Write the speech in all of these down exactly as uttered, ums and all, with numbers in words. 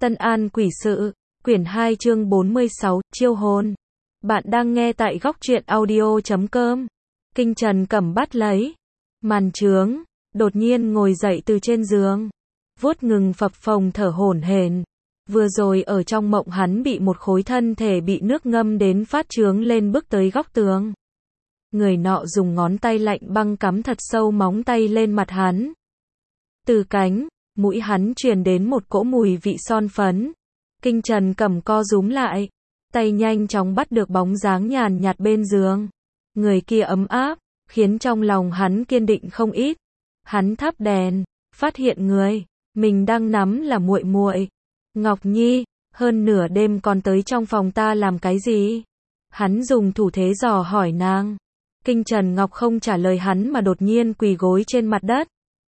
Tân An Quỷ Sự, quyển hai chương bốn mươi sáu, chiêu hồn. Bạn đang nghe tại góc truyện audio chấm com. Kinh Trần Cẩm bắt lấy màn trướng, đột nhiên ngồi dậy từ trên giường, vuốt ngừng phập phồng thở hổn hển. Vừa rồi ở trong mộng hắn bị một khối thân thể bị nước ngâm đến phát trướng lên bước tới góc tường. Người nọ dùng ngón tay lạnh băng cắm thật sâu móng tay lên mặt hắn. Từ cánh mũi hắn truyền đến một cỗ mùi vị son phấn. Kinh Trần Cẩm co rúm lại, tay nhanh chóng bắt được bóng dáng nhàn nhạt bên giường. Người kia ấm áp, khiến trong lòng hắn kiên định không ít. Hắn thắp đèn, phát hiện người mình đang nắm là muội muội. Ngọc Nhi, hơn nửa đêm còn tới trong phòng ta làm cái gì? Hắn dùng thủ thế dò hỏi nàng. Kinh Trần Ngọc không trả lời hắn mà đột nhiên quỳ gối trên mặt đất.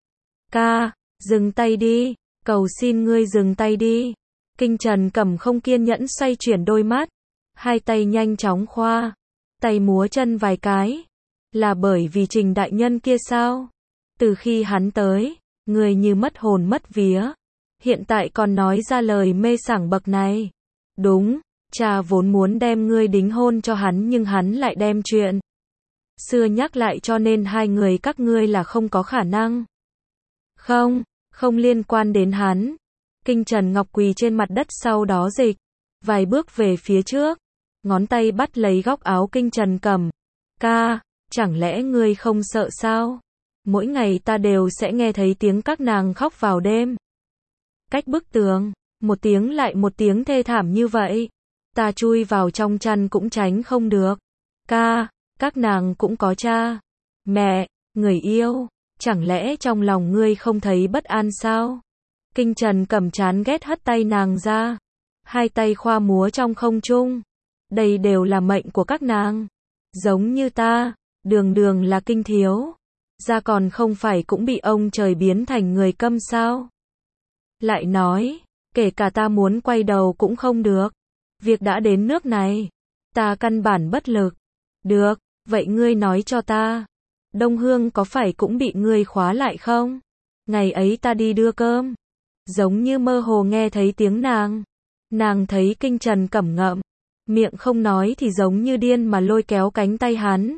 Ca, dừng tay đi, cầu xin ngươi dừng tay đi. Kinh Trần Cẩm không kiên nhẫn xoay chuyển đôi mắt, hai tay nhanh chóng khoa tay múa chân vài cái. Là bởi vì Trình đại nhân kia sao? Từ khi hắn tới, người như mất hồn mất vía, hiện tại còn nói ra lời mê sảng bậc này. Đúng, cha vốn muốn đem ngươi đính hôn cho hắn nhưng hắn lại đem chuyện xưa nhắc lại cho nên hai người các ngươi là không có khả năng. Không, không liên quan đến hắn. Kinh Trần Ngọc quỳ trên mặt đất sau đó dịch vài bước về phía trước, ngón tay bắt lấy góc áo Kinh Trần Cẩm. Ca, chẳng lẽ ngươi không sợ sao? Mỗi ngày ta đều sẽ nghe thấy tiếng các nàng khóc vào đêm. Cách bức tường, một tiếng lại một tiếng thê thảm như vậy. Ta chui vào trong chăn cũng tránh không được. Ca, các nàng cũng có cha, mẹ, người yêu. Chẳng lẽ trong lòng ngươi không thấy bất an sao? Kinh Trần Cẩm chán ghét hất tay nàng ra. Hai tay khoa múa trong không trung. Đây đều là mệnh của các nàng. Giống như ta, đường đường là kinh thiếu. Ra còn không phải cũng bị ông trời biến thành người câm sao? Lại nói, kể cả ta muốn quay đầu cũng không được. Việc đã đến nước này, ta căn bản bất lực. Được, vậy ngươi nói cho ta, Đông Hương có phải cũng bị ngươi khóa lại không? Ngày ấy ta đi đưa cơm, giống như mơ hồ nghe thấy tiếng nàng. Nàng thấy Kinh Trần Cẩm ngậm miệng không nói thì giống như điên mà lôi kéo cánh tay hắn.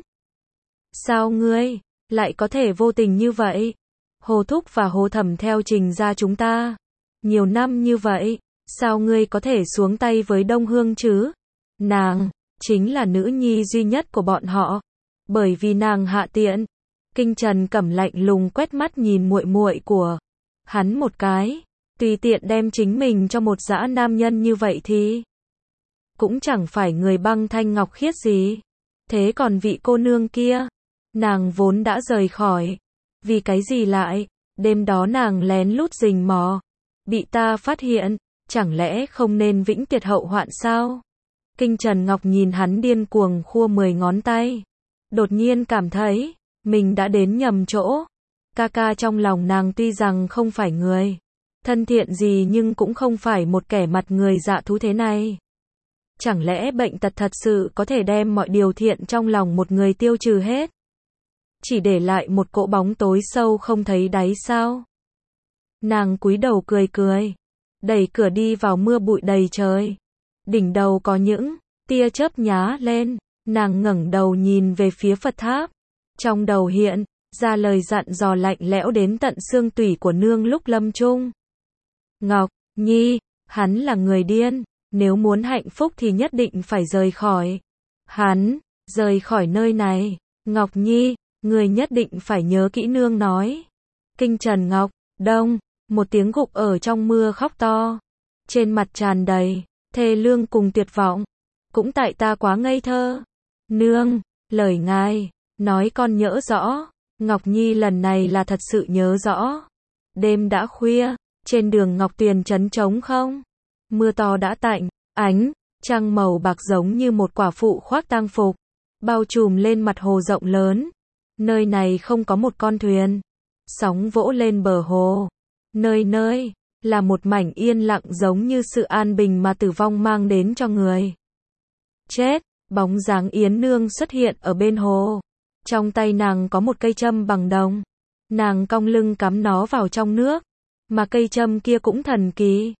Sao ngươi lại có thể vô tình như vậy? Hồ Thúc và Hồ Thẩm theo Trình gia chúng ta nhiều năm như vậy, sao ngươi có thể xuống tay với Đông Hương chứ? Nàng chính là nữ nhi duy nhất của bọn họ, bởi vì nàng hạ tiện. Kinh Trần Cẩm lạnh lùng quét mắt nhìn muội muội của hắn một cái, tùy tiện đem chính mình cho một dã nam nhân như vậy thì cũng chẳng phải người băng thanh ngọc khiết gì. Thế còn vị cô nương kia, nàng vốn đã rời khỏi, vì cái gì lại đêm đó nàng lén lút rình mò, bị ta phát hiện, chẳng lẽ không nên vĩnh tuyệt hậu hoạn sao? Kinh Trần Ngọc nhìn hắn điên cuồng khua mười ngón tay, đột nhiên cảm thấy mình đã đến nhầm chỗ. Ca ca trong lòng nàng tuy rằng không phải người thân thiện gì nhưng cũng không phải một kẻ mặt người dạ thú thế này. Chẳng lẽ bệnh tật thật sự có thể đem mọi điều thiện trong lòng một người tiêu trừ hết, chỉ để lại một cỗ bóng tối sâu không thấy đáy sao? Nàng cúi đầu cười cười, đẩy cửa đi vào mưa bụi đầy trời. Đỉnh đầu có những tia chớp nhá lên, nàng ngẩng đầu nhìn về phía Phật tháp. Trong đầu hiện ra lời dặn dò lạnh lẽo đến tận xương tủy của nương lúc lâm chung. Ngọc Nhi, hắn là người điên, nếu muốn hạnh phúc thì nhất định phải rời khỏi hắn, rời khỏi nơi này. Ngọc Nhi, người nhất định phải nhớ kỹ nương nói. Kinh Trần Ngọc, đông, một tiếng gục ở trong mưa khóc to, trên mặt tràn đầy thê lương cùng tuyệt vọng. Cũng tại ta quá ngây thơ. Nương, lời ngài nói con nhớ rõ. Ngọc Nhi lần này là thật sự nhớ rõ. Đêm đã khuya, trên đường Ngọc Tuyền trấn trống không. Mưa to đã tạnh, ánh trăng màu bạc giống như một quả phụ khoác tang phục, bao trùm lên mặt hồ rộng lớn. Nơi này không có một con thuyền, sóng vỗ lên bờ hồ. Nơi nơi là một mảnh yên lặng giống như sự an bình mà tử vong mang đến cho người chết. Bóng dáng Yến Nương xuất hiện ở bên hồ. Trong tay nàng có một cây châm bằng đồng. Nàng cong lưng cắm nó vào trong nước. Mà cây châm kia cũng thần kỳ.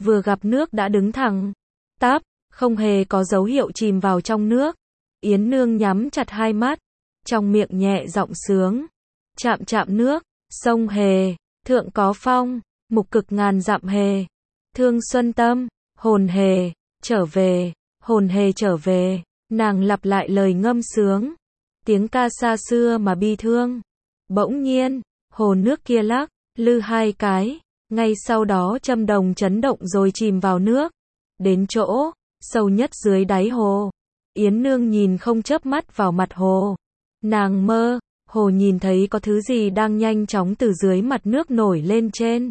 vừa gặp nước đã đứng thẳng tắp, không hề có dấu hiệu chìm vào trong nước. Yến Nương nhắm chặt hai mắt, trong miệng nhẹ giọng sướng. Chạm chạm nước, sông Hề, thượng có phong, mục cực ngàn dặm Hề. Thương xuân tâm, hồn Hề, trở về, hồn Hề trở về. Nàng lặp lại lời ngâm sướng. Tiếng ca xa xưa mà bi thương. Bỗng nhiên, hồ nước kia lắc, lư hai cái. Ngay sau đó châm đồng chấn động rồi chìm vào nước. Đến chỗ sâu nhất dưới đáy hồ. Yến Nương nhìn không chớp mắt vào mặt hồ. Nàng mơ hồ nhìn thấy có thứ gì đang nhanh chóng từ dưới mặt nước nổi lên trên.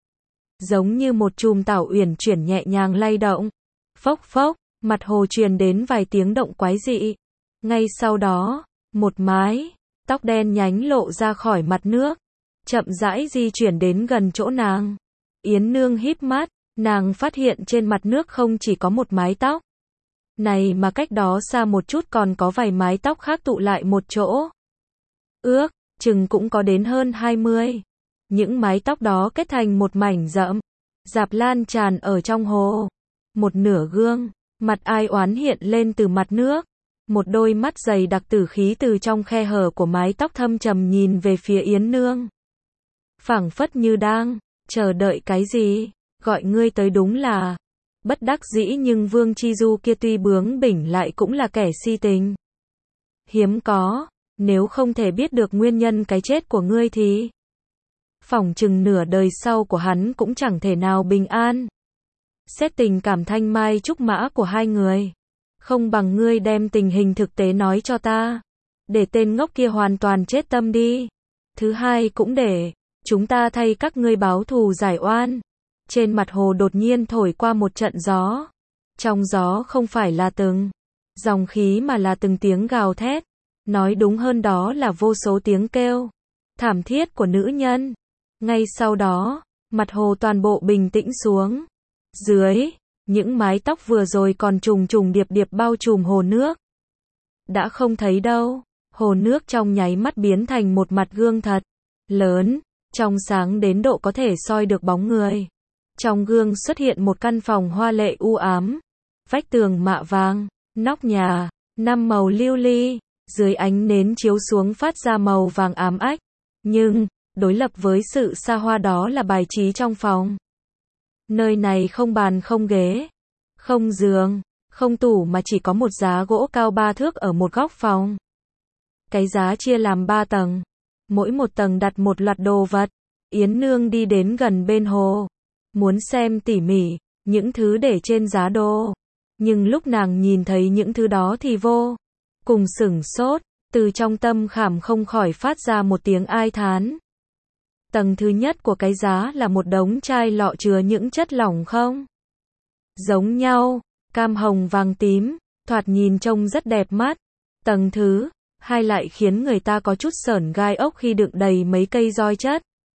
Giống như một chùm tảo uyển chuyển nhẹ nhàng lay động. Phốc phốc, mặt hồ truyền đến vài tiếng động quái dị. Ngay sau đó, một mái tóc đen nhánh lộ ra khỏi mặt nước, chậm rãi di chuyển đến gần chỗ nàng. Yến Nương híp mắt, nàng phát hiện trên mặt nước không chỉ có một mái tóc này mà cách đó xa một chút còn có vài mái tóc khác tụ lại một chỗ. Ước chừng cũng có đến hơn hai mươi. Những mái tóc đó kết thành một mảnh rậm rạp lan tràn ở trong hồ. Một nửa gương mặt ai oán hiện lên từ mặt nước. Một đôi mắt dày đặc tử khí từ trong khe hở của mái tóc thâm trầm nhìn về phía Yến Nương. Phảng phất như đang chờ đợi cái gì, gọi ngươi tới đúng là. Bất đắc dĩ nhưng Vương Chi Du kia tuy bướng bỉnh lại cũng là kẻ si tình. Hiếm có, nếu không thể biết được nguyên nhân cái chết của ngươi thì phỏng chừng nửa đời sau của hắn cũng chẳng thể nào bình an. Xét tình cảm thanh mai trúc mã của hai người, không bằng ngươi đem tình hình thực tế nói cho ta, để tên ngốc kia hoàn toàn chết tâm đi. Thứ hai cũng để chúng ta thay các ngươi báo thù giải oan. Trên mặt hồ đột nhiên thổi qua một trận gió. Trong gió không phải là từng dòng khí mà là từng tiếng gào thét. Nói đúng hơn đó là vô số tiếng kêu thảm thiết của nữ nhân. Ngay sau đó, mặt hồ toàn bộ bình tĩnh xuống. Dưới những mái tóc vừa rồi còn trùng trùng điệp điệp bao trùm hồ nước đã không thấy đâu. Hồ nước trong nháy mắt biến thành một mặt gương thật lớn, trong sáng đến độ có thể soi được bóng người. Trong gương xuất hiện một căn phòng hoa lệ u ám, vách tường mạ vàng, nóc nhà năm màu lưu ly, dưới ánh nến chiếu xuống phát ra màu vàng ám ách. Nhưng đối lập với sự xa hoa đó là bài trí trong phòng. Nơi này không bàn không ghế, không giường, không tủ mà chỉ có một giá gỗ cao ba thước ở một góc phòng. Cái giá chia làm ba tầng, mỗi một tầng đặt một loạt đồ vật. Yến Nương đi đến gần bên hồ, muốn xem tỉ mỉ những thứ để trên giá đồ. Nhưng lúc nàng nhìn thấy những thứ đó thì vô cùng sửng sốt, từ trong tâm khảm không khỏi phát ra một tiếng ai thán. Tầng thứ nhất của cái giá là một đống chai lọ chứa những chất lỏng không giống nhau, cam hồng vàng tím, thoạt nhìn trông rất đẹp mắt. Tầng thứ hai lại khiến người ta có chút sởn gai ốc khi đựng đầy mấy cây roi chất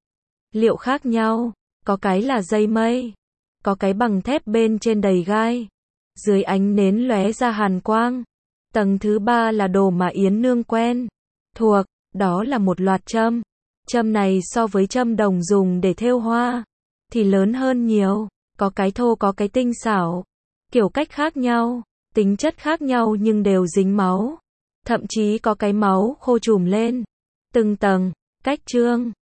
liệu khác nhau, có cái là dây mây, có cái bằng thép bên trên đầy gai, dưới ánh nến lóe ra hàn quang. Tầng thứ ba là đồ mà Yến Nương quen thuộc, đó là một loạt châm. Châm này so với châm đồng dùng để thêu hoa thì lớn hơn nhiều, có cái thô có cái tinh xảo, kiểu cách khác nhau, tính chất khác nhau nhưng đều dính máu, thậm chí có cái máu khô trùm lên từng tầng. Cách trương